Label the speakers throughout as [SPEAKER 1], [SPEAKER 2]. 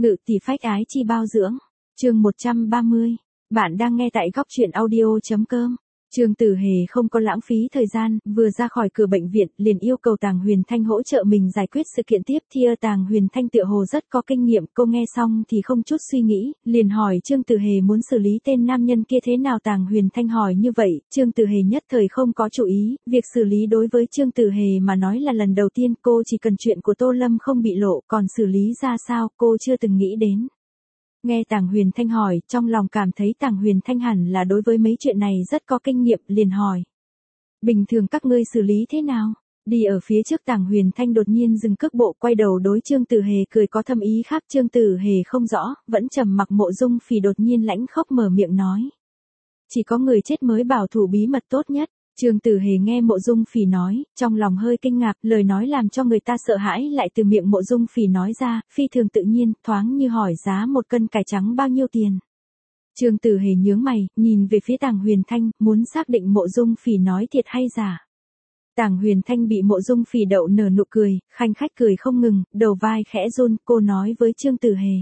[SPEAKER 1] Ngự tỷ phách ái chi bao dưỡng. Chương 130. Bạn đang nghe tại góc truyện audio.com. Trương Tử Hề không có lãng phí thời gian, vừa ra khỏi cửa bệnh viện, liền yêu cầu Tàng Huyền Thanh hỗ trợ mình giải quyết sự kiện tiếp theo. Tàng Huyền Thanh tựa hồ rất có kinh nghiệm, cô nghe xong thì không chút suy nghĩ, liền hỏi Trương Tử Hề muốn xử lý tên nam nhân kia thế nào. Tàng Huyền Thanh hỏi như vậy, Trương Tử Hề nhất thời không có chú ý, việc xử lý đối với Trương Tử Hề mà nói là lần đầu tiên, cô chỉ cần chuyện của Tô Lâm không bị lộ, còn xử lý ra sao, cô chưa từng nghĩ đến. Nghe Tàng Huyền Thanh hỏi, trong lòng cảm thấy Tàng Huyền Thanh hẳn là đối với mấy chuyện này rất có kinh nghiệm, liền hỏi. Bình thường các ngươi xử lý thế nào? Đi ở phía trước Tàng Huyền Thanh đột nhiên dừng cước bộ, quay đầu đối Trương Tử Hề cười có thâm ý khác. Trương Tử Hề không rõ, vẫn trầm mặc. Mộ Dung Phỉ đột nhiên lãnh khốc mở miệng nói. Chỉ có người chết mới bảo thủ bí mật tốt nhất. Trương Tử Hề nghe Mộ Dung Phỉ nói, trong lòng hơi kinh ngạc, lời nói làm cho người ta sợ hãi lại từ miệng Mộ Dung Phỉ nói ra, phi thường tự nhiên, thoáng như hỏi giá một cân cải trắng bao nhiêu tiền. Trương Tử Hề nhướng mày, nhìn về phía Tàng Huyền Thanh, muốn xác định Mộ Dung Phỉ nói thiệt hay giả. Tàng Huyền Thanh bị Mộ Dung Phỉ đậu nở nụ cười, khanh khách cười không ngừng, đầu vai khẽ run, cô nói với Trương Tử Hề.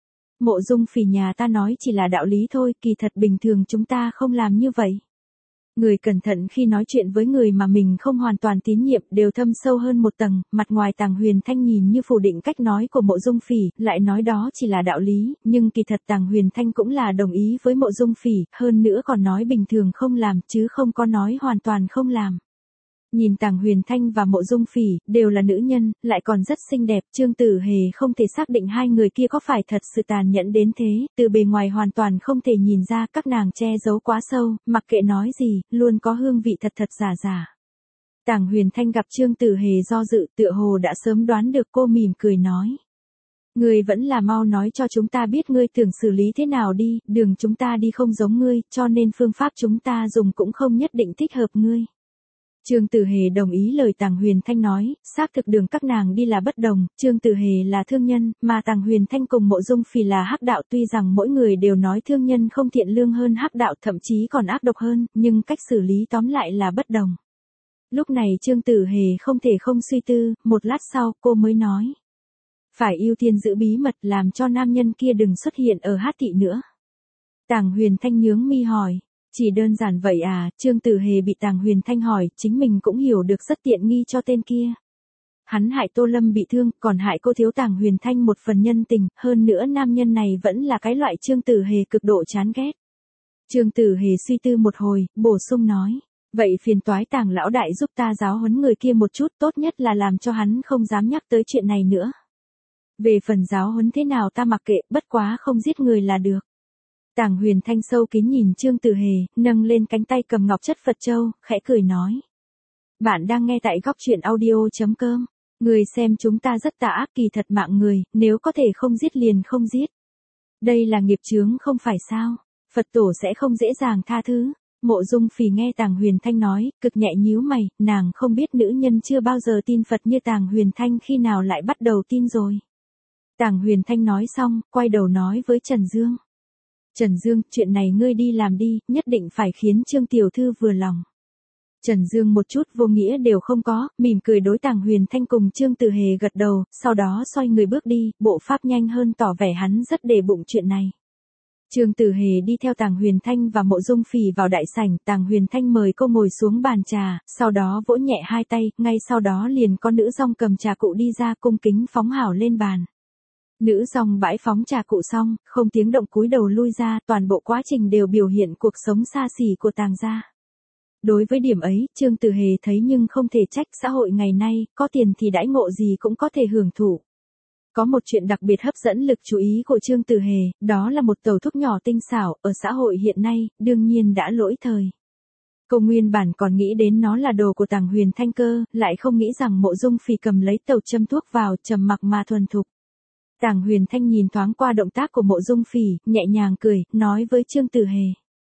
[SPEAKER 1] Mộ Dung Phỉ nhà ta nói chỉ là đạo lý thôi, kỳ thật bình thường chúng ta không làm như vậy. Người cẩn thận khi nói chuyện với người mà mình không hoàn toàn tín nhiệm đều thâm sâu hơn một tầng, mặt ngoài Tàng Huyền Thanh nhìn như phủ định cách nói của Mộ Dung Phỉ, lại nói đó chỉ là đạo lý, nhưng kỳ thật Tàng Huyền Thanh cũng là đồng ý với Mộ Dung Phỉ, hơn nữa còn nói bình thường không làm chứ không có nói hoàn toàn không làm. Nhìn Tàng Huyền Thanh và Mộ Dung Phỉ, đều là nữ nhân, lại còn rất xinh đẹp, Trương Tử Hề không thể xác định hai người kia có phải thật sự tàn nhẫn đến thế, từ bề ngoài hoàn toàn không thể nhìn ra, các nàng che giấu quá sâu, mặc kệ nói gì, luôn có hương vị thật thật giả giả. Tàng Huyền Thanh gặp Trương Tử Hề do dự, tựa hồ đã sớm đoán được, cô mỉm cười nói. Ngươi vẫn là mau nói cho chúng ta biết ngươi tưởng xử lý thế nào đi, đường chúng ta đi không giống ngươi, cho nên phương pháp chúng ta dùng cũng không nhất định thích hợp ngươi. Trương Tử Hề đồng ý lời Tàng Huyền Thanh nói, xác thực đường các nàng đi là bất đồng, Trương Tử Hề là thương nhân, mà Tàng Huyền Thanh cùng Mộ Dung Phỉ là hắc đạo, tuy rằng mỗi người đều nói thương nhân không thiện lương hơn hắc đạo, thậm chí còn ác độc hơn, nhưng cách xử lý tóm lại là bất đồng. Lúc này Trương Tử Hề không thể không suy tư, một lát sau cô mới nói. Phải ưu tiên giữ bí mật, làm cho nam nhân kia đừng xuất hiện ở hát thị nữa. Tàng Huyền Thanh nhướng mi hỏi. Chỉ đơn giản vậy à? Trương Tử Hề bị Tàng Huyền Thanh hỏi, chính mình cũng hiểu được rất tiện nghi cho tên kia. Hắn hại Tô Lâm bị thương, còn hại cô thiếu Tàng Huyền Thanh một phần nhân tình, hơn nữa nam nhân này vẫn là cái loại Trương Tử Hề cực độ chán ghét. Trương Tử Hề suy tư một hồi, bổ sung nói, vậy phiền toái Tàng lão đại giúp ta giáo huấn người kia một chút, tốt nhất là làm cho hắn không dám nhắc tới chuyện này nữa. Về phần giáo huấn thế nào ta mặc kệ, bất quá không giết người là được. Tàng Huyền Thanh sâu kín nhìn Trương Tử Hề, nâng lên cánh tay cầm ngọc chất Phật châu, khẽ cười nói. Bạn đang nghe tại góc truyện audio.com. Người xem chúng ta rất tà ác, kỳ thật mạng người, nếu có thể không giết liền không giết. Đây là nghiệp chướng không phải sao, Phật tổ sẽ không dễ dàng tha thứ. Mộ Dung Phỉ nghe Tàng Huyền Thanh nói, cực nhẹ nhíu mày, nàng không biết nữ nhân chưa bao giờ tin Phật như Tàng Huyền Thanh khi nào lại bắt đầu tin rồi. Tàng Huyền Thanh nói xong, quay đầu nói với Trần Dương. Trần Dương, chuyện này ngươi đi làm đi, nhất định phải khiến Trương tiểu thư vừa lòng. Trần Dương một chút vô nghĩa đều không có, mỉm cười đối Tàng Huyền Thanh cùng Trương Tử Hề gật đầu, sau đó xoay người bước đi, bộ pháp nhanh hơn tỏ vẻ hắn rất để bụng chuyện này. Trương Tử Hề đi theo Tàng Huyền Thanh và Mộ Dung Phỉ vào đại sảnh, Tàng Huyền Thanh mời cô ngồi xuống bàn trà, sau đó vỗ nhẹ hai tay, ngay sau đó liền có nữ dong cầm trà cụ đi ra, cung kính phóng hảo lên bàn. Nữ dong bãi phóng trà cụ xong, không tiếng động cúi đầu lui ra, toàn bộ quá trình đều biểu hiện cuộc sống xa xỉ của Tàng gia. Đối với điểm ấy, Trương Tử Hề thấy nhưng không thể trách, xã hội ngày nay, có tiền thì đãi ngộ gì cũng có thể hưởng thụ. Có một chuyện đặc biệt hấp dẫn lực chú ý của Trương Tử Hề, đó là một tàu thuốc nhỏ tinh xảo, ở xã hội hiện nay, đương nhiên đã lỗi thời. Cô nguyên bản còn nghĩ đến nó là đồ của Tàng Huyền Thanh cơ, lại không nghĩ rằng Mộ Dung Phỉ cầm lấy tàu châm thuốc vào, trầm mặc mà thuần thục. Tàng Huyền Thanh nhìn thoáng qua động tác của Mộ Dung Phỉ, nhẹ nhàng cười, nói với Trương Tử Hề.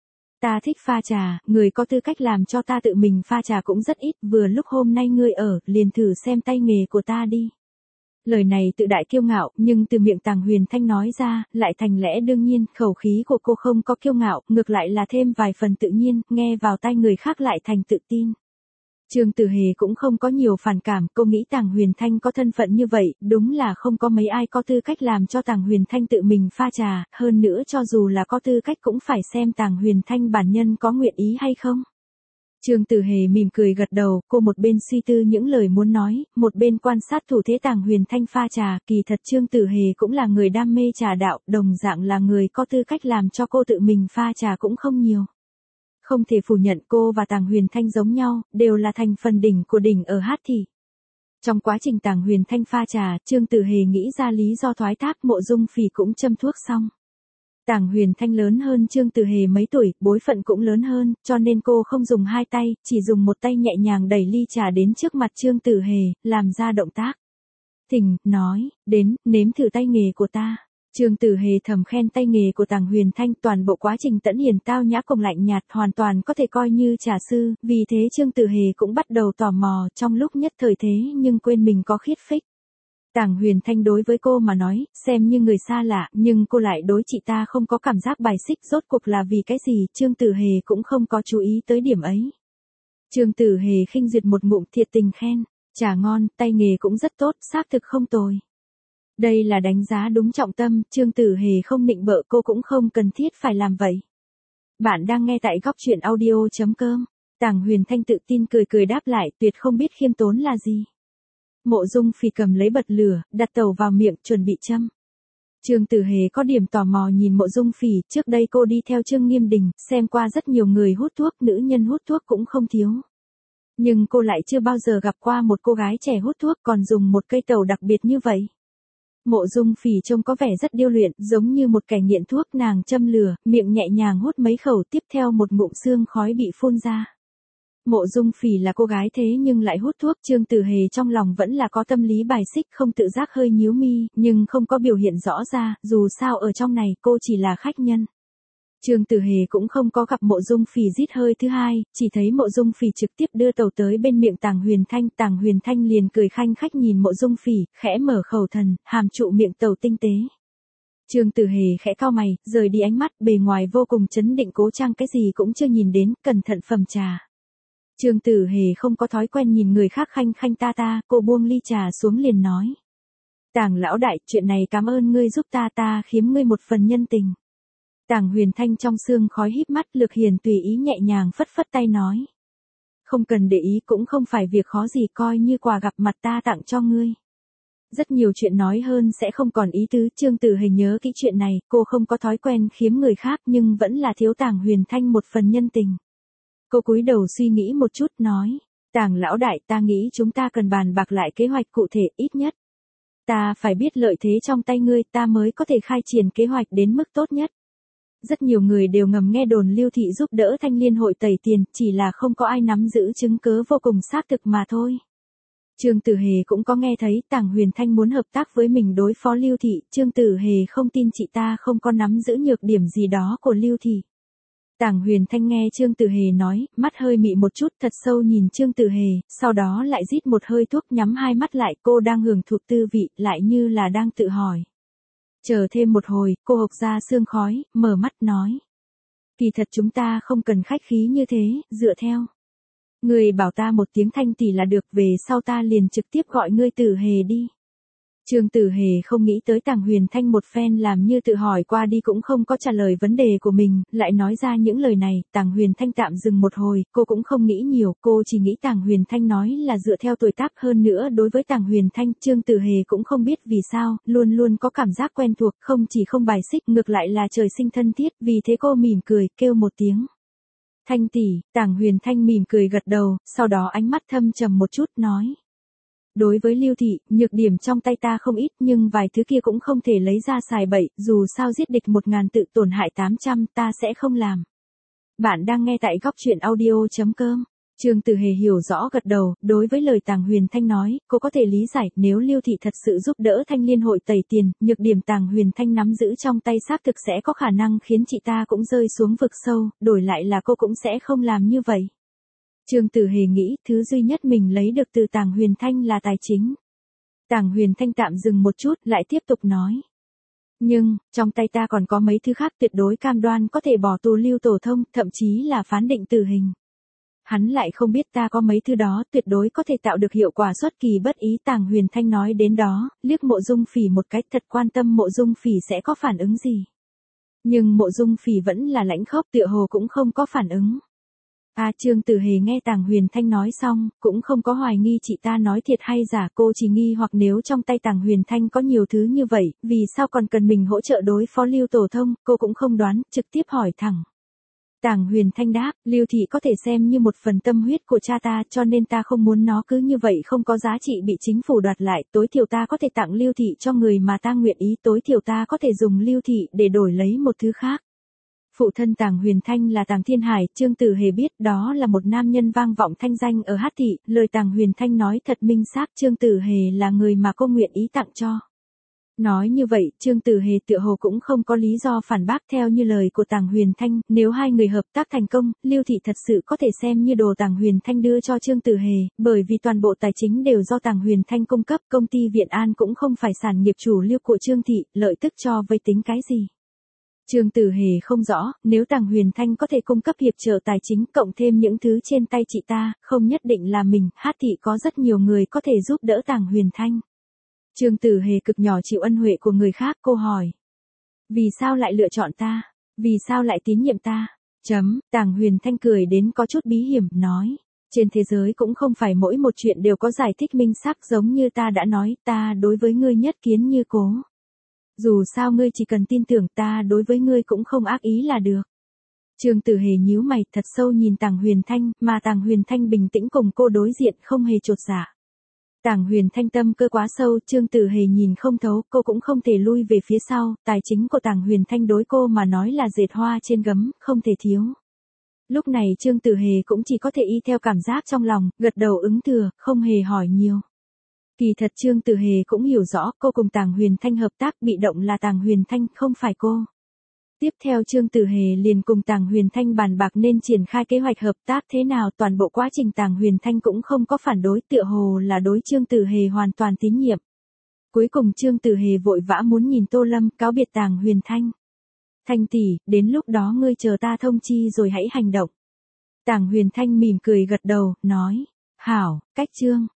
[SPEAKER 1] Ta thích pha trà, người có tư cách làm cho ta tự mình pha trà cũng rất ít, vừa lúc hôm nay ngươi ở, liền thử xem tay nghề của ta đi. Lời này tự đại kiêu ngạo, nhưng từ miệng Tàng Huyền Thanh nói ra, lại thành lẽ đương nhiên, khẩu khí của cô không có kiêu ngạo, ngược lại là thêm vài phần tự nhiên, nghe vào tai người khác lại thành tự tin. Trương Tử Hề cũng không có nhiều phản cảm, cô nghĩ Tàng Huyền Thanh có thân phận như vậy, đúng là không có mấy ai có tư cách làm cho Tàng Huyền Thanh tự mình pha trà, hơn nữa cho dù là có tư cách cũng phải xem Tàng Huyền Thanh bản nhân có nguyện ý hay không. Trương Tử Hề mỉm cười gật đầu, cô một bên suy tư những lời muốn nói, một bên quan sát thủ thế Tàng Huyền Thanh pha trà, kỳ thật Trương Tử Hề cũng là người đam mê trà đạo, đồng dạng là người có tư cách làm cho cô tự mình pha trà cũng không nhiều. Không thể phủ nhận cô và Tàng Huyền Thanh giống nhau, đều là thành phần đỉnh của đỉnh ở Hát Thị. Trong quá trình Tàng Huyền Thanh pha trà, Trương Tử Hề nghĩ ra lý do thoái thác, Mộ Dung Phỉ cũng châm thuốc xong. Tàng Huyền Thanh lớn hơn Trương Tử Hề mấy tuổi, bối phận cũng lớn hơn, cho nên cô không dùng hai tay, chỉ dùng một tay nhẹ nhàng đẩy ly trà đến trước mặt Trương Tử Hề, làm ra động tác. Thỉnh, nói, đến, nếm thử tay nghề của ta. Trương Tử Hề thầm khen tay nghề của Tàng Huyền Thanh, toàn bộ quá trình tẫn hiền tao nhã cùng lạnh nhạt hoàn toàn có thể coi như trà sư, vì thế Trương Tử Hề cũng bắt đầu tò mò trong lúc nhất thời thế nhưng quên mình có khiết phích. Tàng Huyền Thanh đối với cô mà nói, xem như người xa lạ, nhưng cô lại đối chị ta không có cảm giác bài xích, rốt cuộc là vì cái gì, Trương Tử Hề cũng không có chú ý tới điểm ấy. Trương Tử Hề khinh duyệt một ngụm, thiệt tình khen, trà ngon, tay nghề cũng rất tốt, xác thực không tồi. Đây là đánh giá đúng trọng tâm, Trương Tử Hề không nịnh bợ, cô cũng không cần thiết phải làm vậy. Bạn đang nghe tại góc truyện audio.com. Tàng Huyền Thanh tự tin cười cười đáp lại, tuyệt không biết khiêm tốn là gì. Mộ Dung Phỉ cầm lấy bật lửa, đặt tàu vào miệng, chuẩn bị châm. Trương Tử Hề có điểm tò mò nhìn Mộ Dung Phỉ, trước đây cô đi theo Trương Nghiêm Đình, xem qua rất nhiều người hút thuốc, nữ nhân hút thuốc cũng không thiếu. Nhưng cô lại chưa bao giờ gặp qua một cô gái trẻ hút thuốc còn dùng một cây tàu đặc biệt như vậy. Mộ Dung Phỉ trông có vẻ rất điêu luyện, giống như một kẻ nghiện thuốc, nàng châm lửa, miệng nhẹ nhàng hút mấy khẩu, tiếp theo một ngụm sương khói bị phun ra. Mộ Dung Phỉ là cô gái thế nhưng lại hút thuốc, Trương Tử Hề trong lòng vẫn là có tâm lý bài xích, không tự giác hơi nhíu mi, nhưng không có biểu hiện rõ ra, dù sao ở trong này cô chỉ là khách nhân. Trương Tử Hề cũng không có gặp Mộ Dung Phỉ rít hơi thứ hai, chỉ thấy Mộ Dung Phỉ trực tiếp đưa tàu tới bên miệng Tàng Huyền Thanh liền cười khanh khách nhìn Mộ Dung Phỉ, khẽ mở khẩu thần, hàm trụ miệng tàu tinh tế. Trương Tử Hề khẽ cau mày, rời đi ánh mắt, bề ngoài vô cùng trấn định, cố trang cái gì cũng chưa nhìn đến, cẩn thận phẩm trà. Trương Tử Hề không có thói quen nhìn người khác khanh khanh ta ta, cô buông ly trà xuống liền nói. Tàng lão đại, chuyện này cảm ơn ngươi giúp ta khiếm ngươi một phần nhân tình. Tàng Huyền Thanh trong sương khói híp mắt, Lược Hiền tùy ý nhẹ nhàng phất phất tay nói. Không cần để ý, cũng không phải việc khó gì, coi như quà gặp mặt ta tặng cho ngươi. Rất nhiều chuyện nói hơn sẽ không còn ý tứ, Trương Tử Hề nhớ kỹ chuyện này, cô không có thói quen khiếm người khác nhưng vẫn là thiếu Tàng Huyền Thanh một phần nhân tình. Cô cúi đầu suy nghĩ một chút nói, Tàng lão đại, ta nghĩ chúng ta cần bàn bạc lại kế hoạch cụ thể, ít nhất. Ta phải biết lợi thế trong tay ngươi, ta mới có thể khai triển kế hoạch đến mức tốt nhất. Rất nhiều người đều ngầm nghe đồn Lưu Thị giúp đỡ Thanh Liên hội tẩy tiền, chỉ là không có ai nắm giữ chứng cớ vô cùng xác thực mà thôi. Trương Tử Hề cũng có nghe thấy Tàng Huyền Thanh muốn hợp tác với mình đối phó Lưu Thị, Trương Tử Hề không tin chị ta không có nắm giữ nhược điểm gì đó của Lưu Thị. Tàng Huyền Thanh nghe Trương Tử Hề nói, mắt hơi mị một chút, thật sâu nhìn Trương Tử Hề, sau đó lại rít một hơi thuốc, nhắm hai mắt lại, cô đang hưởng thụ tư vị, lại như là đang tự hỏi. Chờ thêm một hồi, cô hộc ra sương khói, mở mắt nói. Kỳ thật chúng ta không cần khách khí như thế, dựa theo. Người bảo ta một tiếng Thanh tỷ là được, về sau ta liền trực tiếp gọi ngươi Tử Hề đi. Trương Tử Hề không nghĩ tới Tàng Huyền Thanh một phen làm như tự hỏi qua đi cũng không có trả lời vấn đề của mình, lại nói ra những lời này, Tàng Huyền Thanh tạm dừng một hồi, cô cũng không nghĩ nhiều, cô chỉ nghĩ Tàng Huyền Thanh nói là dựa theo tuổi tác, hơn nữa đối với Tàng Huyền Thanh, Trương Tử Hề cũng không biết vì sao, luôn luôn có cảm giác quen thuộc, không chỉ không bài xích, ngược lại là trời sinh thân thiết, vì thế cô mỉm cười, kêu một tiếng. Thanh tỷ, Tàng Huyền Thanh mỉm cười gật đầu, sau đó ánh mắt thâm trầm một chút, nói. Đối với Lưu Thị, nhược điểm trong tay ta không ít nhưng vài thứ kia cũng không thể lấy ra xài bậy, dù sao giết địch 1000 tự tổn hại 800 ta sẽ không làm. Bạn đang nghe tại góc truyện audio.com. Trương Tử Hề hiểu rõ gật đầu, đối với lời Tàng Huyền Thanh nói, cô có thể lý giải, nếu Lưu Thị thật sự giúp đỡ Thanh Liên hội tẩy tiền, nhược điểm Tàng Huyền Thanh nắm giữ trong tay xác thực sẽ có khả năng khiến chị ta cũng rơi xuống vực sâu, đổi lại là cô cũng sẽ không làm như vậy. Trương Tử Hề nghĩ, thứ duy nhất mình lấy được từ Tàng Huyền Thanh là tài chính. Tàng Huyền Thanh tạm dừng một chút, lại tiếp tục nói. Nhưng, trong tay ta còn có mấy thứ khác tuyệt đối cam đoan có thể bỏ tù Lưu Tổ Thông, thậm chí là phán định tử hình. Hắn lại không biết ta có mấy thứ đó tuyệt đối có thể tạo được hiệu quả xuất kỳ bất ý. Tàng Huyền Thanh nói đến đó, liếc Mộ Dung Phỉ một cái, thật quan tâm Mộ Dung Phỉ sẽ có phản ứng gì. Nhưng Mộ Dung Phỉ vẫn là lãnh khốc, tựa hồ cũng không có phản ứng. Trương Tử Hề nghe Tàng Huyền Thanh nói xong, cũng không có hoài nghi chị ta nói thiệt hay giả, cô chỉ nghi hoặc nếu trong tay Tàng Huyền Thanh có nhiều thứ như vậy, vì sao còn cần mình hỗ trợ đối phó Lưu Tổ Thông, cô cũng không đoán, trực tiếp hỏi thẳng. Tàng Huyền Thanh đáp, Lưu Thị có thể xem như một phần tâm huyết của cha ta, cho nên ta không muốn nó cứ như vậy không có giá trị bị chính phủ đoạt lại, tối thiểu ta có thể tặng Lưu Thị cho người mà ta nguyện ý, tối thiểu ta có thể dùng Lưu Thị để đổi lấy một thứ khác. Phụ thân Tàng Huyền Thanh là Tàng Thiên Hải, Trương Tử Hề biết đó là một nam nhân vang vọng thanh danh ở Hát Thị, lời Tàng Huyền Thanh nói thật minh xác, Trương Tử Hề là người mà cô nguyện ý tặng cho. Nói như vậy, Trương Tử Hề tựa hồ cũng không có lý do phản bác. Theo như lời của Tàng Huyền Thanh, nếu hai người hợp tác thành công, Lưu Thị thật sự có thể xem như đồ Tàng Huyền Thanh đưa cho Trương Tử Hề, bởi vì toàn bộ tài chính đều do Tàng Huyền Thanh cung cấp, công ty Viện An cũng không phải sản nghiệp chủ lưu của Trương Thị, lợi tức cho vay tính cái gì. Trương Tử Hề không rõ, nếu Tàng Huyền Thanh có thể cung cấp hiệp trợ tài chính cộng thêm những thứ trên tay chị ta, không nhất định là mình, Hát Thị có rất nhiều người có thể giúp đỡ Tàng Huyền Thanh. Trương Tử Hề cực nhỏ chịu ân huệ của người khác, cô hỏi. Vì sao lại lựa chọn ta? Vì sao lại tín nhiệm ta? Tàng Huyền Thanh cười đến có chút bí hiểm, nói. Trên thế giới cũng không phải mỗi một chuyện đều có giải thích minh xác, giống như ta đã nói, ta đối với ngươi nhất kiến như cố. Dù sao ngươi chỉ cần tin tưởng, ta đối với ngươi cũng không ác ý là được. Trương Tử Hề nhíu mày thật sâu nhìn Tàng Huyền Thanh, mà Tàng Huyền Thanh bình tĩnh cùng cô đối diện không hề chột dạ. Tàng Huyền Thanh tâm cơ quá sâu, Trương Tử Hề nhìn không thấu, cô cũng không thể lui về phía sau, tài chính của Tàng Huyền Thanh đối cô mà nói là dệt hoa trên gấm, không thể thiếu. Lúc này Trương Tử Hề cũng chỉ có thể y theo cảm giác trong lòng, gật đầu ứng thừa, không hề hỏi nhiều. Kỳ thật Trương Tử Hề cũng hiểu rõ, cô cùng Tàng Huyền Thanh hợp tác, bị động là Tàng Huyền Thanh, không phải cô. Tiếp theo Trương Tử Hề liền cùng Tàng Huyền Thanh bàn bạc nên triển khai kế hoạch hợp tác thế nào, toàn bộ quá trình Tàng Huyền Thanh cũng không có phản đối, tựa hồ là đối Trương Tử Hề hoàn toàn tín nhiệm. Cuối cùng Trương Tử Hề vội vã muốn nhìn Tô Lâm, cáo biệt Tàng Huyền Thanh. Thanh tỷ, đến lúc đó ngươi chờ ta thông chi rồi hãy hành động. Tàng Huyền Thanh mỉm cười gật đầu, nói. Hảo, cách Trương.